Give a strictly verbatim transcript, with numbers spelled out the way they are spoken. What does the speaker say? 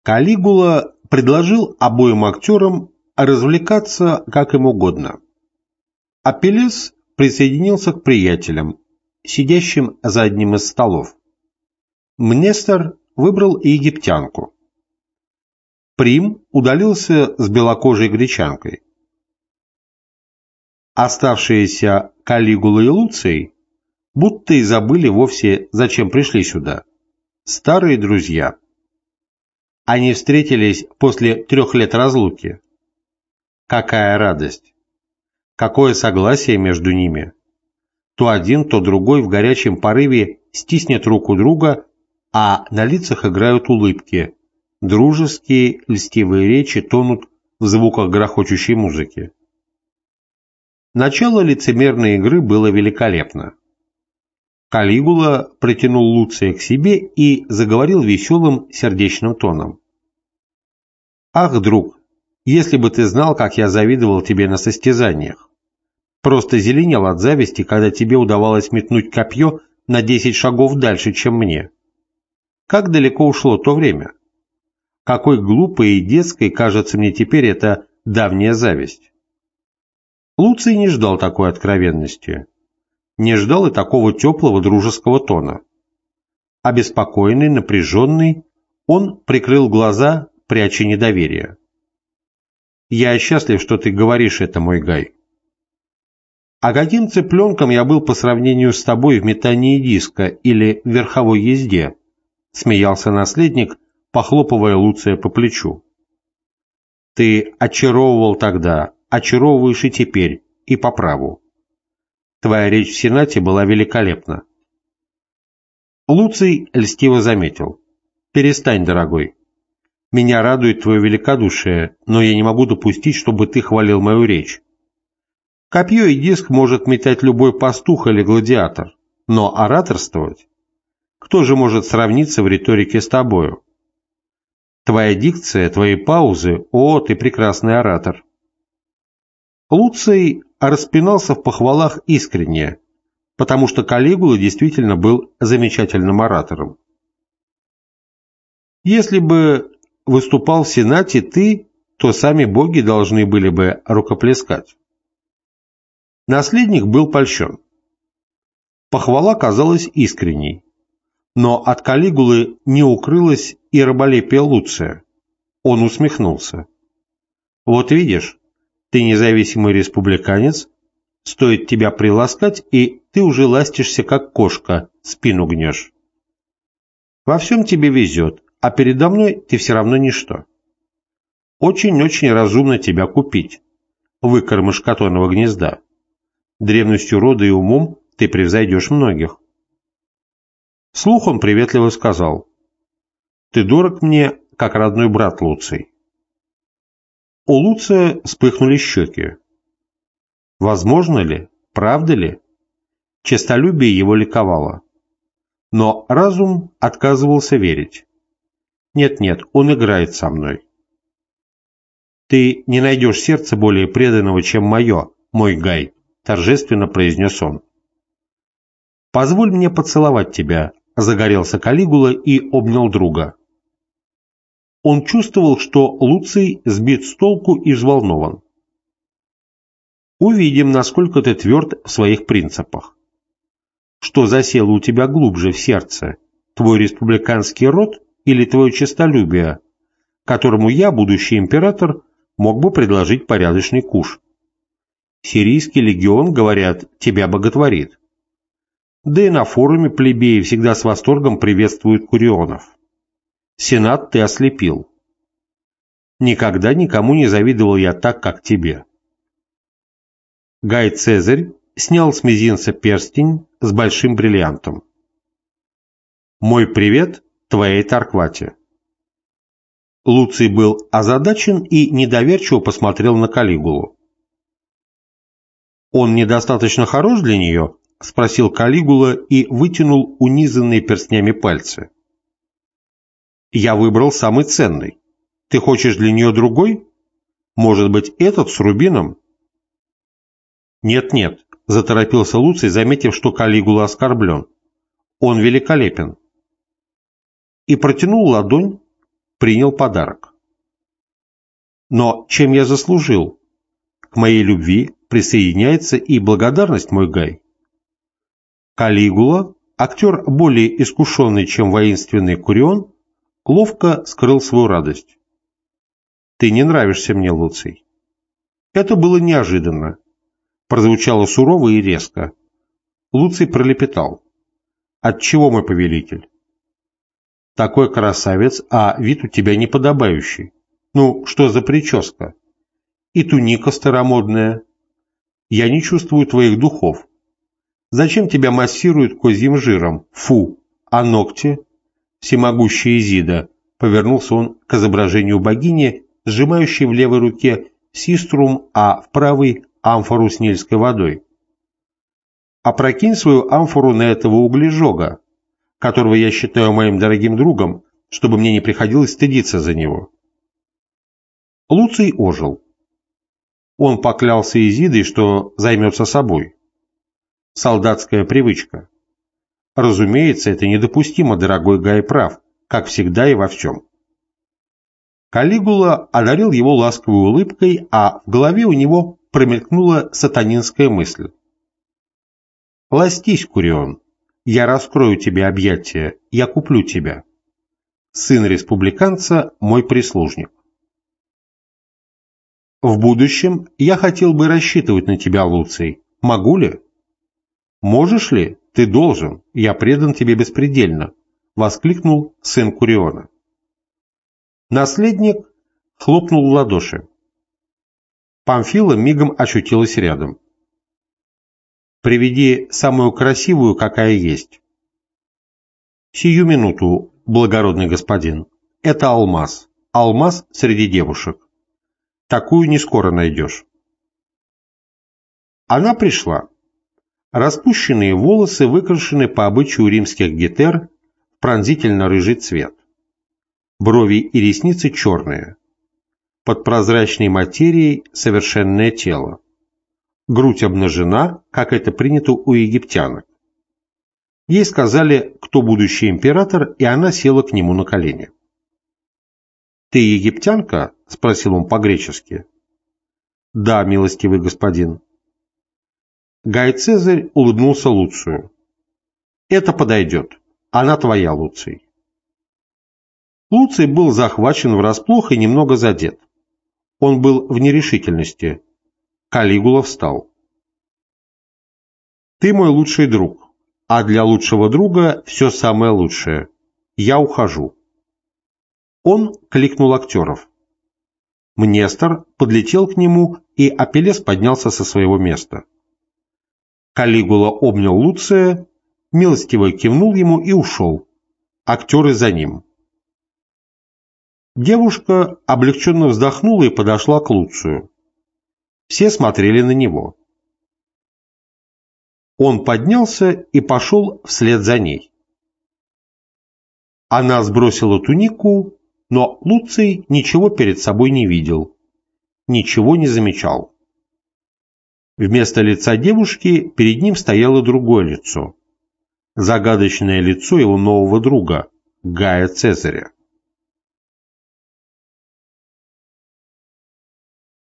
Калигула предложил обоим актерам развлекаться как им угодно. Апеллес присоединился к приятелям, сидящим за одним из столов. Мнестер выбрал египтянку. Прим удалился с белокожей гречанкой. Оставшиеся Калигула и Луций будто и забыли вовсе, зачем пришли сюда. Старые друзья. Они встретились после трех лет разлуки. Какая радость! Какое согласие между ними! То один, то другой в горячем порыве стиснет руку друга, а на лицах играют улыбки. Дружеские, льстивые речи тонут в звуках грохочущей музыки. Начало лицемерной игры было великолепно. Калигула притянул Луция к себе и заговорил веселым, сердечным тоном. «Ах, друг, если бы ты знал, как я завидовал тебе на состязаниях! Просто зеленел от зависти, когда тебе удавалось метнуть копье на десять шагов дальше, чем мне. Как далеко ушло то время? Какой глупой и детской кажется мне теперь эта давняя зависть!» Луций не ждал такой откровенности, не ждал и такого теплого дружеского тона. Обеспокоенный, напряженный, он прикрыл глаза, пряча недоверие. «Я счастлив, что ты говоришь это, мой Гай. А каким цыпленком я был по сравнению с тобой в метании диска или в верховой езде?» — смеялся наследник, похлопывая Луция по плечу. «Ты очаровывал тогда, очаровываешь и теперь, и по праву. Твоя речь в Сенате была великолепна». Луций льстиво заметил. «Перестань, дорогой. Меня радует твое великодушие, но я не могу допустить, чтобы ты хвалил мою речь. Копье и диск может метать любой пастух или гладиатор, но ораторствовать? Кто же может сравниться в риторике с тобою? Твоя дикция, твои паузы, о, ты прекрасный оратор». Луций распинался в похвалах искренне, потому что Калигула действительно был замечательным оратором. «Если бы выступал в Сенате ты, то сами боги должны были бы рукоплескать». Наследник был польщен. Похвала казалась искренней, но от Калигулы не укрылось и раболепие Луция. Он усмехнулся. «Вот видишь, ты независимый республиканец, стоит тебя приласкать, и ты уже ластишься, как кошка, спину гнешь. Во всем тебе везет, а передо мной ты все равно ничто. Очень-очень разумно тебя купить, выкормыш катоного гнезда. Древностью рода и умом ты превзойдешь многих». Вслух он приветливо сказал: «Ты дорог мне, как родной брат, Луций». У Луция вспыхнули щеки. Возможно ли, правда ли? Честолюбие его ликовало. Но разум отказывался верить. Нет-нет, он играет со мной. «Ты не найдешь сердца более преданного, чем мое, мой Гай», — торжественно произнес он. «Позволь мне поцеловать тебя», — загорелся Калигула и обнял друга. Он чувствовал, что Луций сбит с толку и взволнован. «Увидим, насколько ты тверд в своих принципах. Что засело у тебя глубже в сердце, твой республиканский род или твое честолюбие, которому я, будущий император, мог бы предложить порядочный куш? Сирийский легион, говорят, тебя боготворит. Да и на форуме плебеи всегда с восторгом приветствуют курионов. Сенат ты ослепил. Никогда никому не завидовал я так, как тебе». Гай Цезарь снял с мизинца перстень с большим бриллиантом. «Мой привет твоей Торквате». Луций был озадачен и недоверчиво посмотрел на Калигулу. «Он недостаточно хорош для нее?» — спросил Калигула и вытянул унизанные перстнями пальцы. «Я выбрал самый ценный. Ты хочешь для нее другой? Может быть, этот с рубином?» «Нет-нет», — заторопился Луций, заметив, что Калигула оскорблен. «Он великолепен». И протянул ладонь, принял подарок. Но чем я заслужил? К моей любви присоединяется и благодарность, мой Гай. Калигула, актер более искушенный, чем воинственный Курион, ловко скрыл свою радость. «Ты не нравишься мне, Луций». Это было неожиданно. Прозвучало сурово и резко. Луций пролепетал. «Отчего, мой повелитель?» «Такой красавец, а вид у тебя неподобающий. Ну, что за прическа? И туника старомодная. Я не чувствую твоих духов. Зачем тебя массируют козьим жиром? Фу! А ногти?» Всемогущая Изида, повернулся он к изображению богини, сжимающей в левой руке систрум, а в правой амфору с нильской водой. «Опрокинь свою амфору на этого углежога, которого я считаю моим дорогим другом, чтобы мне не приходилось стыдиться за него». Луций ожил. Он поклялся Изидой, что займется собой. Солдатская привычка. Разумеется, это недопустимо, дорогой Гай прав, как всегда и во всем. Калигула одарил его ласковой улыбкой, а в голове у него промелькнула сатанинская мысль. «Ластись, Курион, я раскрою тебе объятия, я куплю тебя. Сын республиканца – мой прислужник. В будущем я хотел бы рассчитывать на тебя, Луций. Могу ли?» «Можешь ли? Ты должен. Я предан тебе беспредельно», – воскликнул сын Куриона. Наследник хлопнул в ладоши. Памфила мигом очутилась рядом. «Приведи самую красивую, какая есть». «Сию минуту, благородный господин. Это алмаз. Алмаз среди девушек. Такую не скоро найдешь». Она пришла. Распущенные волосы выкрашены по обычаю римских гетер в пронзительно-рыжий цвет. Брови и ресницы черные. Под прозрачной материей совершенное тело. Грудь обнажена, как это принято у египтянок. Ей сказали, кто будущий император, и она села к нему на колени. «Ты египтянка?» – спросил он по-гречески. «Да, милостивый господин». Гай Цезарь улыбнулся Луцию. «Это подойдет. Она твоя, Луций». Луций был захвачен врасплох и немного задет. Он был в нерешительности. Калигула встал. «Ты мой лучший друг, а для лучшего друга все самое лучшее. Я ухожу». Он кликнул актеров. Мнестор подлетел к нему, и Апеллес поднялся со своего места. Калигула обнял Луция, милостиво кивнул ему и ушел. Актеры за ним. Девушка облегченно вздохнула и подошла к Луцию. Все смотрели на него. Он поднялся и пошел вслед за ней. Она сбросила тунику, но Луций ничего перед собой не видел, ничего не замечал. Вместо лица девушки перед ним стояло другое лицо. Загадочное лицо его нового друга, Гая Цезаря.